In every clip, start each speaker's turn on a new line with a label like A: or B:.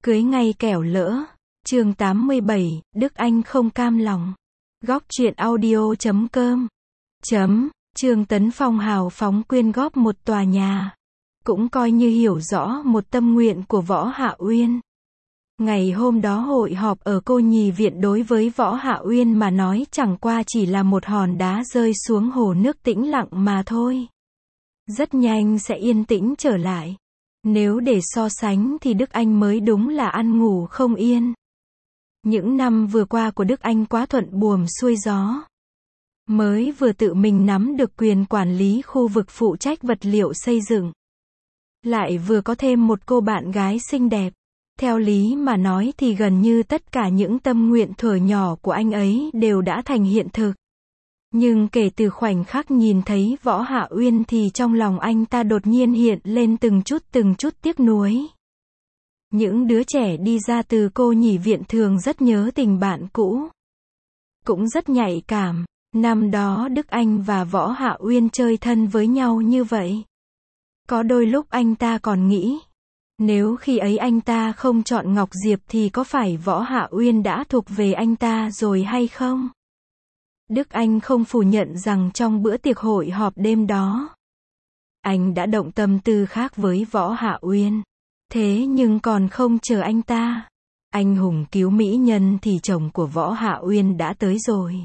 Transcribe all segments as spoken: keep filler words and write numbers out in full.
A: Cưới ngay kẻo lỡ. Chương tám mươi bảy, Đức Anh không cam lòng. Góc truyện audio chấm com. Chấm, Trương Tấn Phong hào phóng quyên góp một tòa nhà. Cũng coi như hiểu rõ một tâm nguyện của Võ Hạ Uyên. Ngày hôm đó hội họp ở cô nhi viện đối với Võ Hạ Uyên mà nói chẳng qua chỉ là một hòn đá rơi xuống hồ nước tĩnh lặng mà thôi. Rất nhanh sẽ yên tĩnh trở lại. Nếu để so sánh thì Đức Anh mới đúng là ăn ngủ không yên. Những năm vừa qua của Đức Anh quá thuận buồm xuôi gió. Mới vừa tự mình nắm được quyền quản lý khu vực phụ trách vật liệu xây dựng. Lại vừa có thêm một cô bạn gái xinh đẹp. Theo lý mà nói thì gần như tất cả những tâm nguyện thuở nhỏ của anh ấy đều đã thành hiện thực. Nhưng kể từ khoảnh khắc nhìn thấy Võ Hạ Uyên thì trong lòng anh ta đột nhiên hiện lên từng chút từng chút tiếc nuối. Những đứa trẻ đi ra từ cô nhi viện thường rất nhớ tình bạn cũ. Cũng rất nhạy cảm. Năm đó Đức Anh và Võ Hạ Uyên chơi thân với nhau như vậy. Có đôi lúc anh ta còn nghĩ, nếu khi ấy anh ta không chọn Ngọc Diệp thì có phải Võ Hạ Uyên đã thuộc về anh ta rồi hay không? Đức Anh không phủ nhận rằng trong bữa tiệc hội họp đêm đó, anh đã động tâm tư khác với Võ Hạ Uyên. Thế nhưng còn không chờ anh ta, anh hùng cứu mỹ nhân thì chồng của Võ Hạ Uyên đã tới rồi.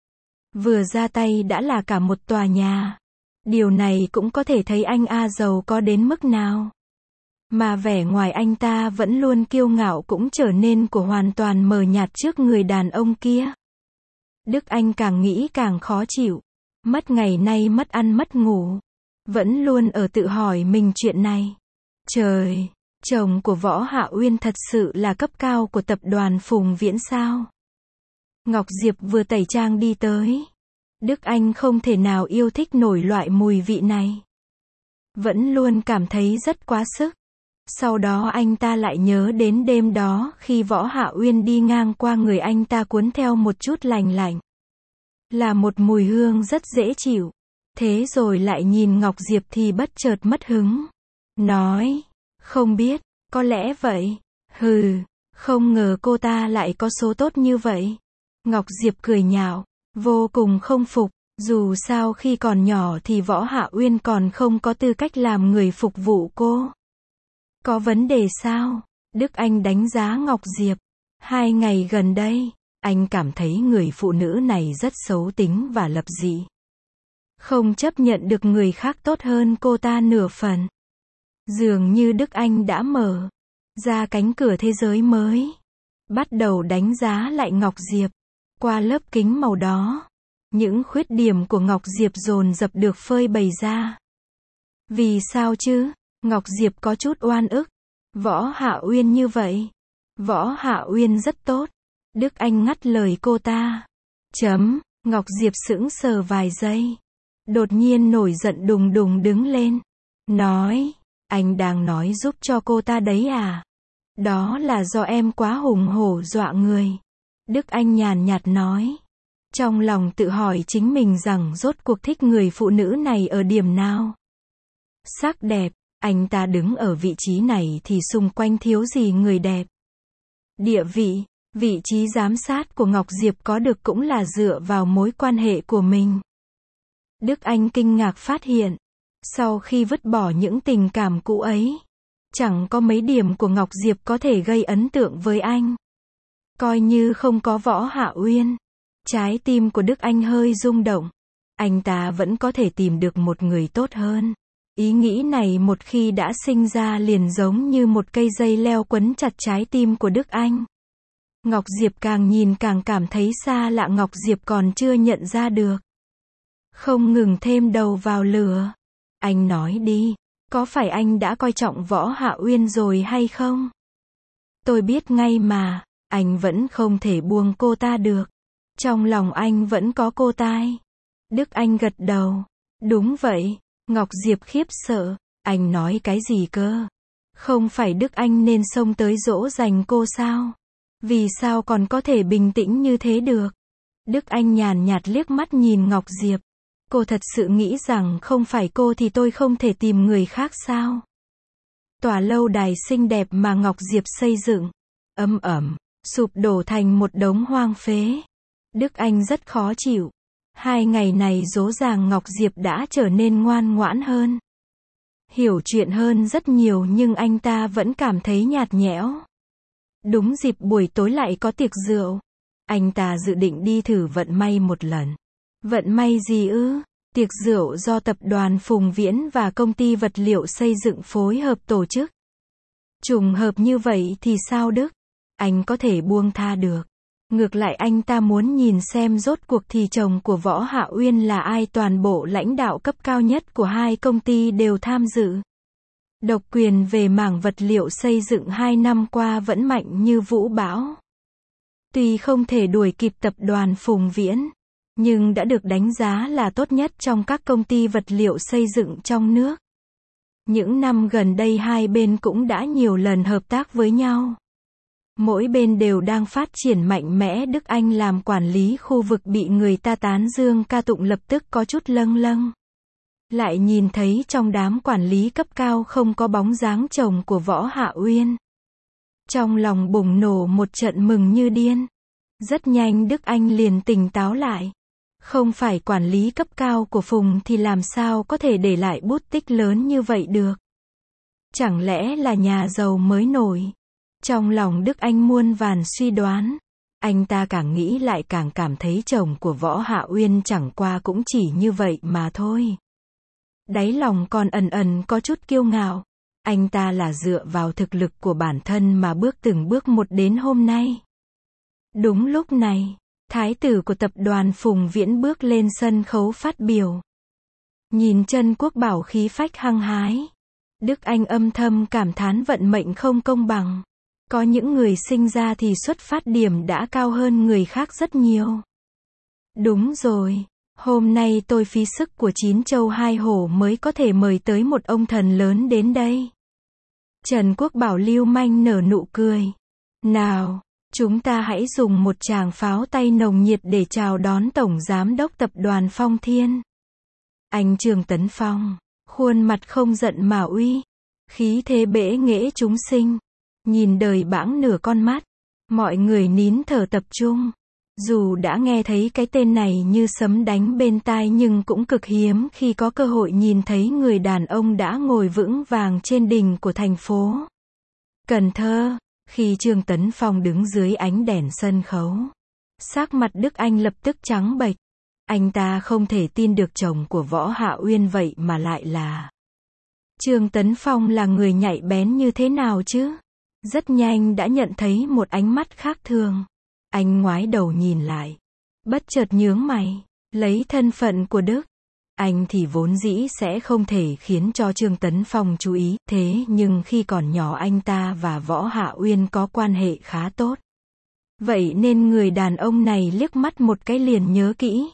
A: Vừa ra tay đã là cả một tòa nhà. Điều này cũng có thể thấy anh A giàu có đến mức nào. Mà vẻ ngoài anh ta vẫn luôn kiêu ngạo cũng trở nên của hoàn toàn mờ nhạt trước người đàn ông kia. Đức Anh càng nghĩ càng khó chịu. Mất ngày nay mất ăn mất ngủ. Vẫn luôn ở tự hỏi mình chuyện này. Trời, chồng của Võ Hạ Uyên thật sự là cấp cao của tập đoàn Phùng Viễn sao? Ngọc Diệp vừa tẩy trang đi tới. Đức Anh không thể nào yêu thích nổi loại mùi vị này. Vẫn luôn cảm thấy rất quá sức. Sau đó anh ta lại nhớ đến đêm đó khi Võ Hạ Uyên đi ngang qua người anh ta cuốn theo một chút lành lạnh. Là một mùi hương rất dễ chịu. Thế rồi lại nhìn Ngọc Diệp thì bất chợt mất hứng. Nói, không biết, có lẽ vậy. Hừ, không ngờ cô ta lại có số tốt như vậy. Ngọc Diệp cười nhạo, vô cùng không phục. Dù sao khi còn nhỏ thì Võ Hạ Uyên còn không có tư cách làm người phục vụ cô. Có vấn đề sao? Đức Anh đánh giá Ngọc Diệp. Hai ngày gần đây, anh cảm thấy người phụ nữ này rất xấu tính và lập dị. Không chấp nhận được người khác tốt hơn cô ta nửa phần. Dường như Đức Anh đã mở ra cánh cửa thế giới mới. Bắt đầu đánh giá lại Ngọc Diệp. Qua lớp kính màu đó, những khuyết điểm của Ngọc Diệp dồn dập được phơi bày ra. Vì sao chứ? Ngọc Diệp có chút oan ức. Võ Hạ Uyên như vậy. Võ Hạ Uyên rất tốt. Đức Anh ngắt lời cô ta. Chấm, Ngọc Diệp sững sờ vài giây. Đột nhiên nổi giận đùng đùng đứng lên. Nói, anh đang nói giúp cho cô ta đấy à? Đó là do em quá hùng hổ dọa người. Đức Anh nhàn nhạt nói. Trong lòng tự hỏi chính mình rằng rốt cuộc thích người phụ nữ này ở điểm nào. Sắc đẹp, anh ta đứng ở vị trí này thì xung quanh thiếu gì người đẹp. Địa vị, vị trí giám sát của Ngọc Diệp có được cũng là dựa vào mối quan hệ của mình. Đức Anh kinh ngạc phát hiện, sau khi vứt bỏ những tình cảm cũ ấy, chẳng có mấy điểm của Ngọc Diệp có thể gây ấn tượng với anh. Coi như không có Võ Hạ Uyên, trái tim của Đức Anh hơi rung động. Anh ta vẫn có thể tìm được một người tốt hơn. Ý nghĩ này một khi đã sinh ra liền giống như một cây dây leo quấn chặt trái tim của Đức Anh. Ngọc Diệp càng nhìn càng cảm thấy xa lạ. Ngọc Diệp còn chưa nhận ra được. Không ngừng thêm đầu vào lửa. Anh nói đi, có phải anh đã coi trọng Võ Hạ Uyên rồi hay không? Tôi biết ngay mà, anh vẫn không thể buông cô ta được. Trong lòng anh vẫn có cô ta. Đức Anh gật đầu. Đúng vậy. Ngọc Diệp khiếp sợ. Anh nói cái gì cơ? Không phải Đức Anh nên xông tới dỗ dành cô sao? Vì sao còn có thể bình tĩnh như thế được? Đức Anh nhàn nhạt liếc mắt nhìn Ngọc Diệp. Cô thật sự nghĩ rằng không phải cô thì tôi không thể tìm người khác sao? Tòa lâu đài xinh đẹp mà Ngọc Diệp xây dựng, âm ẩm, sụp đổ thành một đống hoang phế. Đức Anh rất khó chịu. Hai ngày này dỗ dàng Ngọc Diệp đã trở nên ngoan ngoãn hơn. Hiểu chuyện hơn rất nhiều nhưng anh ta vẫn cảm thấy nhạt nhẽo. Đúng dịp buổi tối lại có tiệc rượu. Anh ta dự định đi thử vận may một lần. Vận may gì ư? Tiệc rượu do tập đoàn Phùng Viễn và công ty vật liệu xây dựng phối hợp tổ chức. Trùng hợp như vậy thì sao Đức? Anh có thể buông tha được. Ngược lại anh ta muốn nhìn xem rốt cuộc thì chồng của Võ Hạ Uyên là ai. Toàn bộ lãnh đạo cấp cao nhất của hai công ty đều tham dự. Độc quyền về mảng vật liệu xây dựng hai năm qua vẫn mạnh như vũ bão. Tuy không thể đuổi kịp tập đoàn Phùng Viễn, nhưng đã được đánh giá là tốt nhất trong các công ty vật liệu xây dựng trong nước. Những năm gần đây hai bên cũng đã nhiều lần hợp tác với nhau. Mỗi bên đều đang phát triển mạnh mẽ. Đức Anh làm quản lý khu vực bị người ta tán dương ca tụng lập tức có chút lâng lâng. Lại nhìn thấy trong đám quản lý cấp cao không có bóng dáng chồng của Võ Hạ Uyên. Trong lòng bùng nổ một trận mừng như điên. Rất nhanh Đức Anh liền tỉnh táo lại. Không phải quản lý cấp cao của Phùng thì làm sao có thể để lại bút tích lớn như vậy được. Chẳng lẽ là nhà giàu mới nổi? Trong lòng Đức Anh muôn vàn suy đoán. Anh ta càng nghĩ lại càng cảm thấy chồng của Võ Hạ Uyên chẳng qua cũng chỉ như vậy mà thôi. Đáy lòng còn ẩn ẩn có chút kiêu ngạo. Anh ta là dựa vào thực lực của bản thân mà bước từng bước một đến hôm nay. Đúng lúc này, thái tử của tập đoàn Phùng Viễn bước lên sân khấu phát biểu. Nhìn Trần Quốc Bảo khí phách hăng hái, Đức Anh âm thầm cảm thán vận mệnh không công bằng. Có những người sinh ra thì xuất phát điểm đã cao hơn người khác rất nhiều. Đúng rồi, hôm nay tôi phí sức của chín châu hai hổ mới có thể mời tới một ông thần lớn đến đây. Trần Quốc Bảo lưu manh nở nụ cười. Nào, chúng ta hãy dùng một tràng pháo tay nồng nhiệt để chào đón Tổng Giám đốc Tập đoàn Phong Thiên. Anh Trương Tấn Phong, khuôn mặt không giận mà uy, khí thế bẽ nghễ chúng sinh. Nhìn đời bãng nửa con mắt, mọi người nín thở tập trung. Dù đã nghe thấy cái tên này như sấm đánh bên tai nhưng cũng cực hiếm khi có cơ hội nhìn thấy người đàn ông đã ngồi vững vàng trên đỉnh của thành phố Cần Thơ. Khi Trương Tấn Phong đứng dưới ánh đèn sân khấu, sắc mặt Đức Anh lập tức trắng bệch. Anh ta không thể tin được chồng của Võ Hạ Uyên vậy mà lại là Trương Tấn Phong. Là người nhạy bén như thế nào chứ? Rất nhanh đã nhận thấy một ánh mắt khác thường. Anh ngoái đầu nhìn lại, bất chợt nhướng mày. Lấy thân phận của Đức Anh thì vốn dĩ sẽ không thể khiến cho Trương Tấn Phong chú ý. Thế nhưng khi còn nhỏ anh ta và Võ Hạ Uyên có quan hệ khá tốt. Vậy nên người đàn ông này liếc mắt một cái liền nhớ kỹ.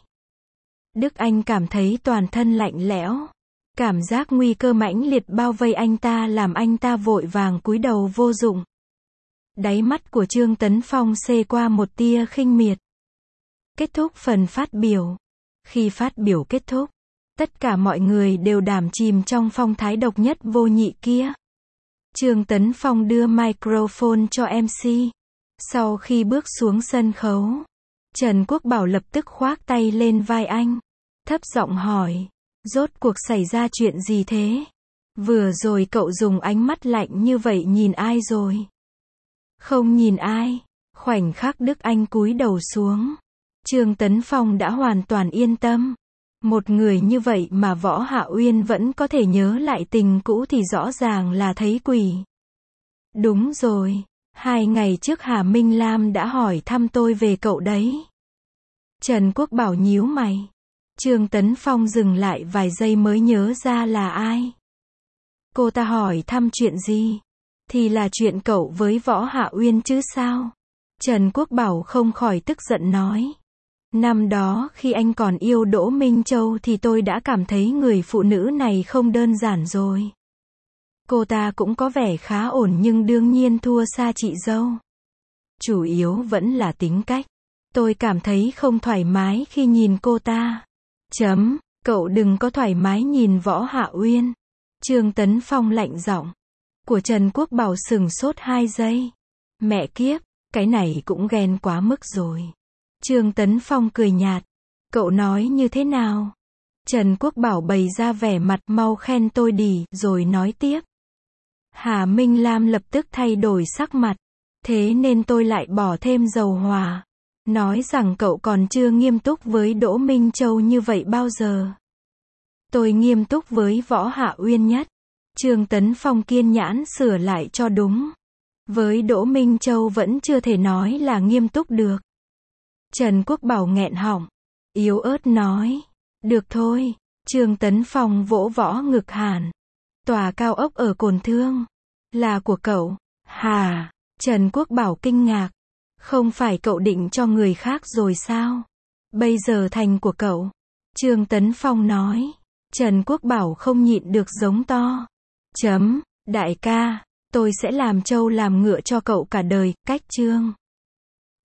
A: Đức Anh cảm thấy toàn thân lạnh lẽo. Cảm giác nguy cơ mãnh liệt bao vây anh ta làm anh ta vội vàng cúi đầu vô dụng. Đáy mắt của Trương Tấn Phong xê qua một tia khinh miệt. Kết thúc phần phát biểu. Khi phát biểu kết thúc, tất cả mọi người đều đắm chìm trong phong thái độc nhất vô nhị kia. Trương Tấn Phong đưa microphone cho em xê. Sau khi bước xuống sân khấu, Trần Quốc Bảo lập tức khoác tay lên vai anh. Thấp giọng hỏi, rốt cuộc xảy ra chuyện gì thế? Vừa rồi cậu dùng ánh mắt lạnh như vậy nhìn ai rồi? Không nhìn ai. Khoảnh khắc Đức Anh cúi đầu xuống, Trương Tấn Phong đã hoàn toàn yên tâm. Một người như vậy mà Võ Hạ Uyên vẫn có thể nhớ lại tình cũ thì rõ ràng là thấy quỷ. Đúng rồi, hai ngày trước Hà Minh Lam đã hỏi thăm tôi về cậu đấy. Trần Quốc Bảo nhíu mày. Trương Tấn Phong dừng lại vài giây mới nhớ ra là ai. Cô ta hỏi thăm chuyện gì? Thì là chuyện cậu với Võ Hạ Uyên chứ sao? Trần Quốc Bảo không khỏi tức giận nói. Năm đó khi anh còn yêu Đỗ Minh Châu thì tôi đã cảm thấy người phụ nữ này không đơn giản rồi. Cô ta cũng có vẻ khá ổn nhưng đương nhiên thua xa chị dâu. Chủ yếu vẫn là tính cách. Tôi cảm thấy không thoải mái khi nhìn cô ta. Chấm, cậu đừng có thoải mái nhìn Võ Hạ Uyên. Trương Tấn Phong lạnh giọng. của Trần Quốc Bảo sửng sốt hai giây. Mẹ kiếp, cái này cũng ghen quá mức rồi. Trương Tấn Phong cười nhạt. Cậu nói như thế nào? Trần Quốc Bảo bày ra vẻ mặt mau khen tôi đi, rồi nói tiếp. Hà Minh Lam lập tức thay đổi sắc mặt. Thế nên tôi lại bỏ thêm dầu hỏa. Nói rằng cậu còn chưa nghiêm túc với Đỗ Minh Châu như vậy bao giờ. Tôi nghiêm túc với Võ Hạ Uyên nhất. Trương Tấn Phong kiên nhẫn sửa lại cho đúng. Với Đỗ Minh Châu vẫn chưa thể nói là nghiêm túc được. Trần Quốc Bảo nghẹn họng. Yếu ớt nói. Được thôi. Trương Tấn Phong vỗ võ ngực hẳn. Tòa cao ốc ở Cồn Thương. Là của cậu. Hà. Trần Quốc Bảo kinh ngạc. Không phải cậu định cho người khác rồi sao? Bây giờ thành của cậu. Trương Tấn Phong nói. Trần Quốc Bảo không nhịn được giống to. Chấm. Đại ca. Tôi sẽ làm trâu làm ngựa cho cậu cả đời. Cách Trương.